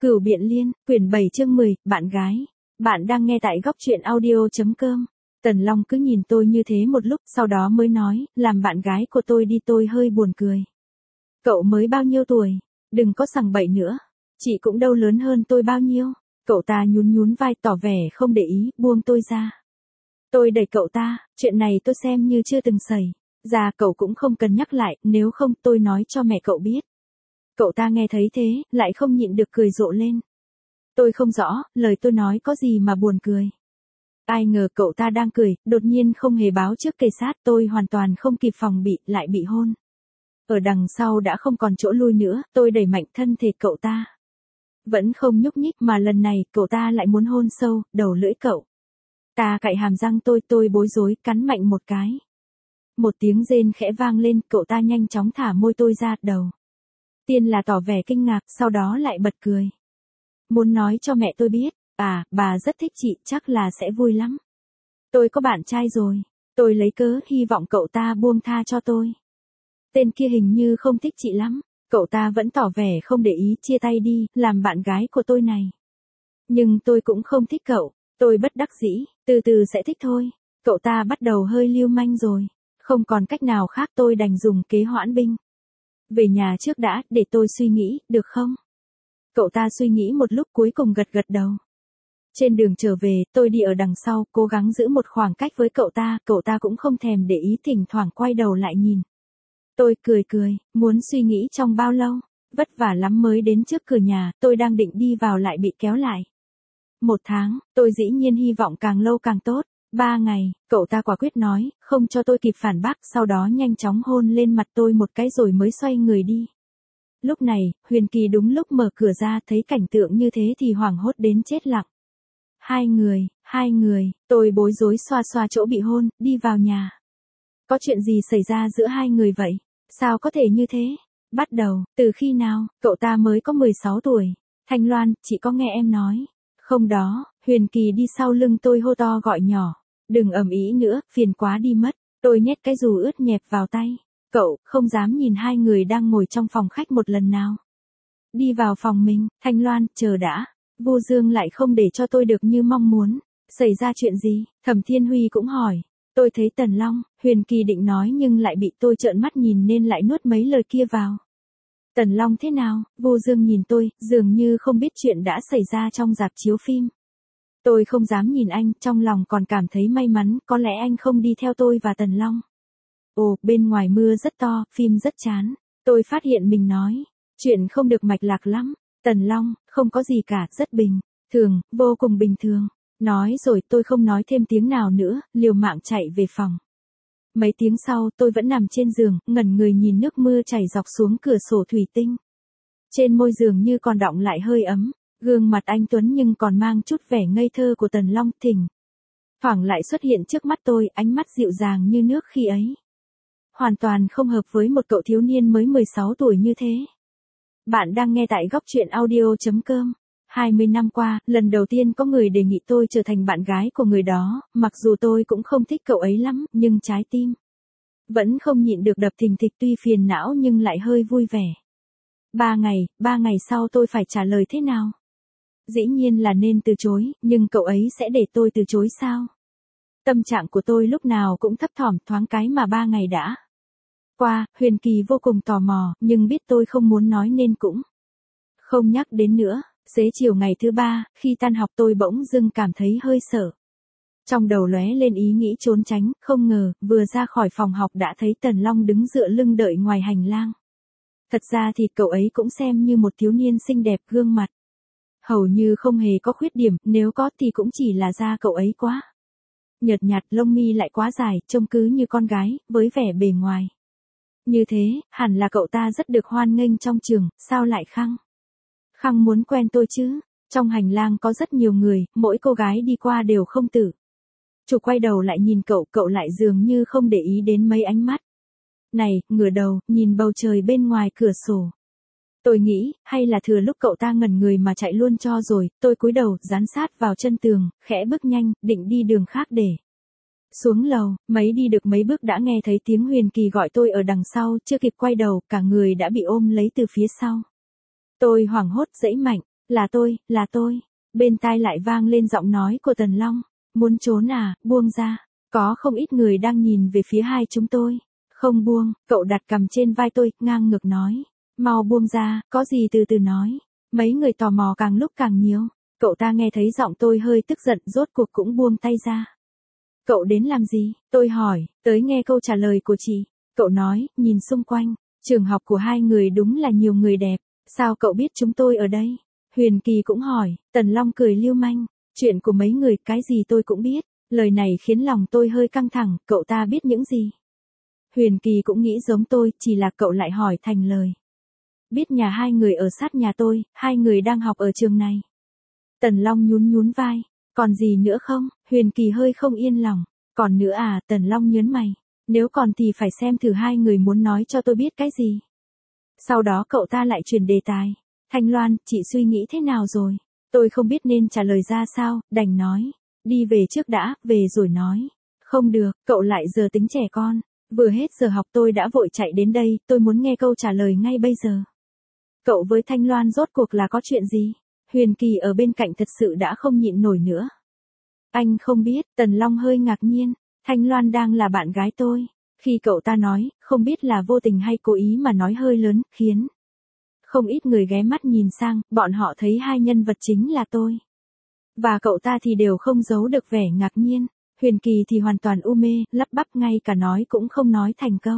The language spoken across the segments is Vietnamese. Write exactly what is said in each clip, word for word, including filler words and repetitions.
Cửu Biện Liên, quyển bảy chương mười, bạn gái. Bạn đang nghe tại góc truyện audio.com. Tần Long cứ nhìn tôi như thế một lúc, sau đó mới nói, làm bạn gái của tôi đi. Tôi hơi buồn cười. Cậu mới bao nhiêu tuổi? Đừng có sằng bậy nữa. Chị cũng đâu lớn hơn tôi bao nhiêu. Cậu ta nhún nhún vai tỏ vẻ không để ý, buông tôi ra. Tôi đẩy cậu ta, chuyện này tôi xem như chưa từng xảy ra, cậu cũng không cần nhắc lại, nếu không tôi nói cho mẹ cậu biết. Cậu ta nghe thấy thế, lại không nhịn được cười rộ lên. Tôi không rõ, lời tôi nói có gì mà buồn cười. Ai ngờ cậu ta đang cười, đột nhiên không hề báo trước kề sát, tôi hoàn toàn không kịp phòng bị, lại bị hôn. Ở đằng sau đã không còn chỗ lui nữa, tôi đẩy mạnh thân thể cậu ta. Vẫn không nhúc nhích mà lần này, cậu ta lại muốn hôn sâu, đầu lưỡi cậu. Ta cạy hàm răng tôi, tôi bối rối, cắn mạnh một cái. Một tiếng rên khẽ vang lên, cậu ta nhanh chóng thả môi tôi ra, đầu. Tiên là tỏ vẻ kinh ngạc, sau đó lại bật cười. Muốn nói cho mẹ tôi biết, à, bà rất thích chị, chắc là sẽ vui lắm. Tôi có bạn trai rồi. Tôi lấy cớ, hy vọng cậu ta buông tha cho tôi. Tên kia hình như không thích chị lắm. Cậu ta vẫn tỏ vẻ không để ý, chia tay đi, làm bạn gái của tôi này. Nhưng tôi cũng không thích cậu. Tôi bất đắc dĩ, từ từ sẽ thích thôi. Cậu ta bắt đầu hơi lưu manh rồi. Không còn cách nào khác, tôi đành dùng kế hoãn binh. Về nhà trước đã, để tôi suy nghĩ, được không? Cậu ta suy nghĩ một lúc cuối cùng gật gật đầu. Trên đường trở về, tôi đi ở đằng sau, cố gắng giữ một khoảng cách với cậu ta, cậu ta cũng không thèm để ý, thỉnh thoảng quay đầu lại nhìn. Tôi cười cười, muốn suy nghĩ trong bao lâu, vất vả lắm mới đến trước cửa nhà, tôi đang định đi vào lại bị kéo lại. Một tháng, tôi dĩ nhiên hy vọng càng lâu càng tốt. Ba ngày, cậu ta quả quyết nói, không cho tôi kịp phản bác, sau đó nhanh chóng hôn lên mặt tôi một cái rồi mới xoay người đi. Lúc này, Huyền Kỳ đúng lúc mở cửa ra, thấy cảnh tượng như thế thì hoảng hốt đến chết lặng. Hai người, hai người, tôi bối rối xoa xoa chỗ bị hôn, đi vào nhà. Có chuyện gì xảy ra giữa hai người vậy? Sao có thể như thế? Bắt đầu, từ khi nào, cậu ta mới có mười sáu tuổi. Thanh Loan, chị có nghe em nói. Không đó, Huyền Kỳ đi sau lưng tôi hô to gọi nhỏ. Đừng ầm ĩ nữa, phiền quá đi mất. Tôi nhét cái dù ướt nhẹp vào tay. Cậu, không dám nhìn hai người đang ngồi trong phòng khách một lần nào. Đi vào phòng mình, Thanh Loan, chờ đã. Vô Dương lại không để cho tôi được như mong muốn. Xảy ra chuyện gì? Thẩm Thiên Huy cũng hỏi. Tôi thấy Tần Long, Huyền Kỳ định nói nhưng lại bị tôi trợn mắt nhìn nên lại nuốt mấy lời kia vào. Tần Long thế nào? Vô Dương nhìn tôi, dường như không biết chuyện đã xảy ra trong rạp chiếu phim. Tôi không dám nhìn anh, trong lòng còn cảm thấy may mắn, có lẽ anh không đi theo tôi và Tần Long. Ồ, bên ngoài mưa rất to, phim rất chán. Tôi phát hiện mình nói, chuyện không được mạch lạc lắm. Tần Long, không có gì cả, rất bình thường, vô cùng bình thường. Nói rồi tôi không nói thêm tiếng nào nữa, liều mạng chạy về phòng. Mấy tiếng sau, tôi vẫn nằm trên giường, ngẩn người nhìn nước mưa chảy dọc xuống cửa sổ thủy tinh. Trên môi giường như còn đọng lại hơi ấm, gương mặt anh tuấn nhưng còn mang chút vẻ ngây thơ của Tần Long, thỉnh thoảng lại xuất hiện trước mắt tôi, ánh mắt dịu dàng như nước khi ấy. Hoàn toàn không hợp với một cậu thiếu niên mới mười sáu tuổi như thế. Bạn đang nghe tại góc truyện audio.com. hai mươi năm qua, lần đầu tiên có người đề nghị tôi trở thành bạn gái của người đó, mặc dù tôi cũng không thích cậu ấy lắm, nhưng trái tim vẫn không nhịn được đập thình thịch, tuy phiền não nhưng lại hơi vui vẻ. Ba ngày, ba ngày sau tôi phải trả lời thế nào? Dĩ nhiên là nên từ chối, nhưng cậu ấy sẽ để tôi từ chối sao? Tâm trạng của tôi lúc nào cũng thấp thỏm, thoáng cái mà ba ngày đã qua. Huyền Kỳ vô cùng tò mò, nhưng biết tôi không muốn nói nên cũng không nhắc đến nữa. Xế chiều ngày thứ ba, khi tan học tôi bỗng dưng cảm thấy hơi sợ. Trong đầu lóe lên ý nghĩ trốn tránh, không ngờ, vừa ra khỏi phòng học đã thấy Tần Long đứng dựa lưng đợi ngoài hành lang. Thật ra thì cậu ấy cũng xem như một thiếu niên xinh đẹp, gương mặt hầu như không hề có khuyết điểm, nếu có thì cũng chỉ là da cậu ấy quá nhợt nhạt, lông mi lại quá dài, trông cứ như con gái, với vẻ bề ngoài như thế, hẳn là cậu ta rất được hoan nghênh trong trường, sao lại khăng khăng muốn quen tôi chứ? Trong hành lang có rất nhiều người, mỗi cô gái đi qua đều không tự chủ quay đầu lại nhìn cậu, cậu lại dường như không để ý đến mấy ánh mắt này, ngửa đầu, nhìn bầu trời bên ngoài cửa sổ. Tôi nghĩ, hay là thừa lúc cậu ta ngẩn người mà chạy luôn cho rồi. Tôi cúi đầu, dán sát vào chân tường, khẽ bước nhanh, định đi đường khác để xuống lầu. Mấy đi được mấy bước đã nghe thấy tiếng Huyền Kỳ gọi tôi ở đằng sau, chưa kịp quay đầu, cả người đã bị ôm lấy từ phía sau. Tôi hoảng hốt giãy mạnh, Là tôi, là tôi. Bên tai lại vang lên giọng nói của Tần Long. Muốn trốn à, buông ra. Có không ít người đang nhìn về phía hai chúng tôi. Không buông, cậu đặt cằm trên vai tôi, ngang ngược nói. Mau buông ra, có gì từ từ nói. Mấy người tò mò càng lúc càng nhiều. Cậu ta nghe thấy giọng tôi hơi tức giận, rốt cuộc cũng buông tay ra. Cậu đến làm gì? Tôi hỏi, tới nghe câu trả lời của chị. Cậu nói, nhìn xung quanh, trường học của hai người đúng là nhiều người đẹp. Sao cậu biết chúng tôi ở đây? Huyền Kỳ cũng hỏi, Tần Long cười lưu manh. Chuyện của mấy người, cái gì tôi cũng biết. Lời này khiến lòng tôi hơi căng thẳng, cậu ta biết những gì? Huyền Kỳ cũng nghĩ giống tôi, chỉ là cậu lại hỏi thành lời. Biết nhà hai người ở sát nhà tôi, hai người đang học ở trường này. Tần Long nhún nhún vai. Còn gì nữa không? Huyền Kỳ hơi không yên lòng. Còn nữa à? Tần Long nhớn mày. Nếu còn thì phải xem thử hai người muốn nói cho tôi biết cái gì. Sau đó cậu ta lại chuyển đề tài. Thanh Loan, chị suy nghĩ thế nào rồi? Tôi không biết nên trả lời ra sao, đành nói. Đi về trước đã, về rồi nói. Không được, cậu lại giờ tính trẻ con. Vừa hết giờ học tôi đã vội chạy đến đây, tôi muốn nghe câu trả lời ngay bây giờ. Cậu với Thanh Loan rốt cuộc là có chuyện gì? Huyền Kỳ ở bên cạnh thật sự đã không nhịn nổi nữa. Anh không biết, Tần Long hơi ngạc nhiên. Thanh Loan đang là bạn gái tôi. Khi cậu ta nói, không biết là vô tình hay cố ý mà nói hơi lớn, khiến không ít người ghé mắt nhìn sang, bọn họ thấy hai nhân vật chính là tôi và cậu ta thì đều không giấu được vẻ ngạc nhiên. Huyền Kỳ thì hoàn toàn u mê, lắp bắp ngay cả nói cũng không nói thành câu.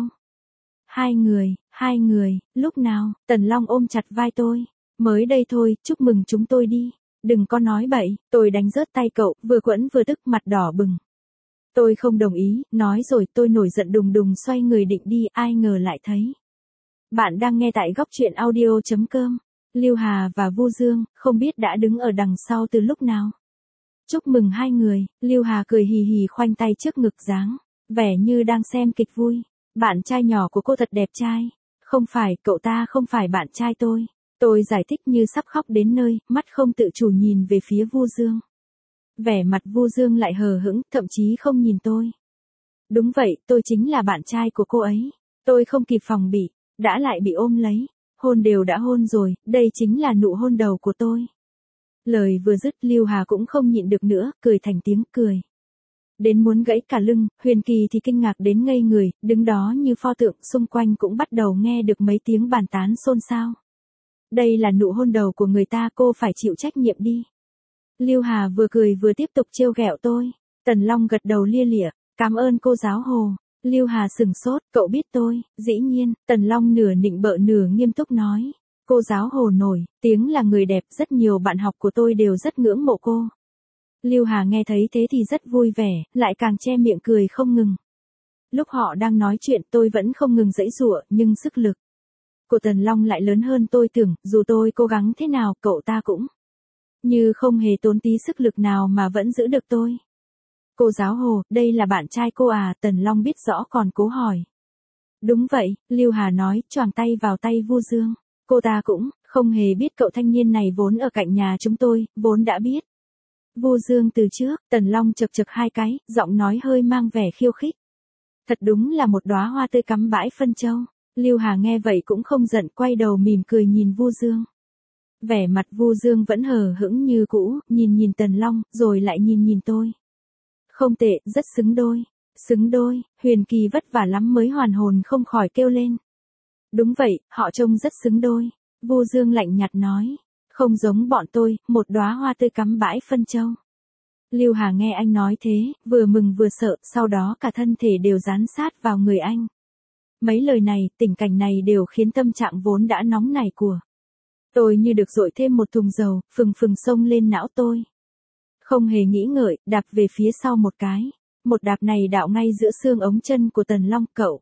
Hai người, hai người, lúc nào? Tần Long ôm chặt vai tôi. Mới đây thôi, chúc mừng chúng tôi đi. Đừng có nói bậy, tôi đánh rớt tay cậu, vừa quẫn vừa tức mặt đỏ bừng. Tôi không đồng ý, nói rồi tôi nổi giận đùng đùng xoay người định đi, ai ngờ lại thấy. Bạn đang nghe tại góc truyện audio chấm com. Lưu Hà và Vu Dương, không biết đã đứng ở đằng sau từ lúc nào. Chúc mừng hai người, Lưu Hà cười hì hì khoanh tay trước ngực dáng, vẻ như đang xem kịch vui. Bạn trai nhỏ của cô thật đẹp trai. Không phải, cậu ta không phải bạn trai tôi. Tôi giải thích như sắp khóc đến nơi, mắt không tự chủ nhìn về phía Vu Dương. Vẻ mặt Vu Dương lại hờ hững, thậm chí không nhìn tôi. Đúng vậy, tôi chính là bạn trai của cô ấy. Tôi không kịp phòng bị, đã lại bị ôm lấy. Hôn đều đã hôn rồi, đây chính là nụ hôn đầu của tôi. Lời vừa dứt, Lưu Hà cũng không nhịn được nữa, cười thành tiếng cười. Đến muốn gãy cả lưng, Huyền Kỳ thì kinh ngạc đến ngây người, đứng đó như pho tượng, xung quanh cũng bắt đầu nghe được mấy tiếng bàn tán xôn xao. Đây là nụ hôn đầu của người ta, cô phải chịu trách nhiệm đi. Lưu Hà vừa cười vừa tiếp tục trêu ghẹo tôi. Tần Long gật đầu lia lịa, cảm ơn cô giáo Hồ. Lưu Hà sừng sốt, cậu biết tôi? Dĩ nhiên, Tần Long nửa nịnh bợ nửa nghiêm túc nói. Cô giáo Hồ nổi tiếng là người đẹp, rất nhiều bạn học của tôi đều rất ngưỡng mộ cô. Lưu Hà nghe thấy thế thì rất vui vẻ, lại càng che miệng cười không ngừng. Lúc họ đang nói chuyện tôi vẫn không ngừng giãy giụa, nhưng sức lực của Tần Long lại lớn hơn tôi tưởng, dù tôi cố gắng thế nào, cậu ta cũng như không hề tốn tí sức lực nào mà vẫn giữ được tôi. Cô giáo Hồ, đây là bạn trai cô à? Tần Long biết rõ còn cố hỏi. Đúng vậy, Lưu Hà nói, choàng tay vào tay Vu Dương. Cô ta cũng không hề biết cậu thanh niên này vốn ở cạnh nhà chúng tôi, vốn đã biết. Vu Dương từ trước, Tần Long chật chật hai cái, giọng nói hơi mang vẻ khiêu khích. Thật đúng là một đóa hoa tươi cắm bãi phân châu. Lưu Hà nghe vậy cũng không giận, quay đầu mỉm cười nhìn Vu Dương. Vẻ mặt Vu Dương vẫn hờ hững như cũ, nhìn nhìn Tần Long, rồi lại nhìn nhìn tôi. Không tệ, rất xứng đôi. Xứng đôi, Huyền Kỳ vất vả lắm mới hoàn hồn không khỏi kêu lên. Đúng vậy, họ trông rất xứng đôi. Vu Dương lạnh nhạt nói. Không giống bọn tôi, một đóa hoa tươi cắm bãi phân châu. Lưu Hà nghe anh nói thế, vừa mừng vừa sợ, sau đó cả thân thể đều dán sát vào người anh. Mấy lời này, tình cảnh này đều khiến tâm trạng vốn đã nóng nảy của tôi như được dội thêm một thùng dầu, phừng phừng xông lên não tôi. Không hề nghĩ ngợi, đạp về phía sau một cái. Một đạp này đạo ngay giữa xương ống chân của Tần Long. Cậu.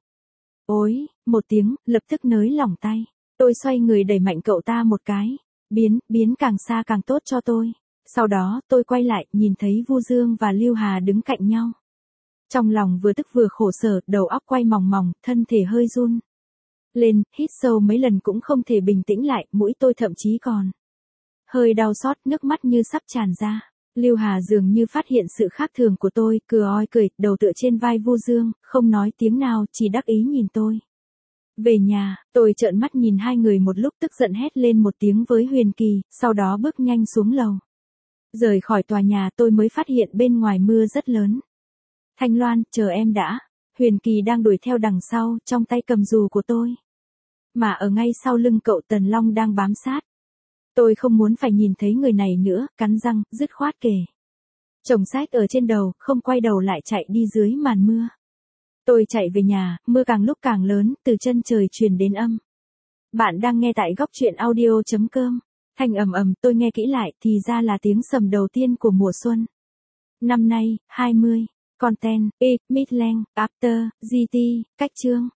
Ôi, một tiếng, lập tức nới lỏng tay. Tôi xoay người đẩy mạnh cậu ta một cái. Biến, biến càng xa càng tốt cho tôi. Sau đó, tôi quay lại, nhìn thấy Vu Dương và Lưu Hà đứng cạnh nhau. Trong lòng vừa tức vừa khổ sở, đầu óc quay mòng mòng, thân thể hơi run lên, hít sâu mấy lần cũng không thể bình tĩnh lại, mũi tôi thậm chí còn hơi đau xót, nước mắt như sắp tràn ra. Lưu Hà dường như phát hiện sự khác thường của tôi, cười oi cười, đầu tựa trên vai Vu Dương, không nói tiếng nào, chỉ đắc ý nhìn tôi. Về nhà, tôi trợn mắt nhìn hai người một lúc tức giận hét lên một tiếng với Huyền Kỳ, sau đó bước nhanh xuống lầu. Rời khỏi tòa nhà tôi mới phát hiện bên ngoài mưa rất lớn. Thanh Loan, chờ em đã. Huyền Kỳ đang đuổi theo đằng sau, trong tay cầm dù của tôi. Mà ở ngay sau lưng cậu Tần Long đang bám sát. Tôi không muốn phải nhìn thấy người này nữa, cắn răng, dứt khoát kể. Chồng sách ở trên đầu, không quay đầu lại chạy đi dưới màn mưa. Tôi chạy về nhà, mưa càng lúc càng lớn, từ chân trời truyền đến âm. Bạn đang nghe tại góc truyện audio chấm com. Thanh ầm ầm, tôi nghe kỹ lại, thì ra là tiếng sầm đầu tiên của mùa xuân. Năm nay, hai mươi. Content, E, Midland, After, giê tê, cách chương.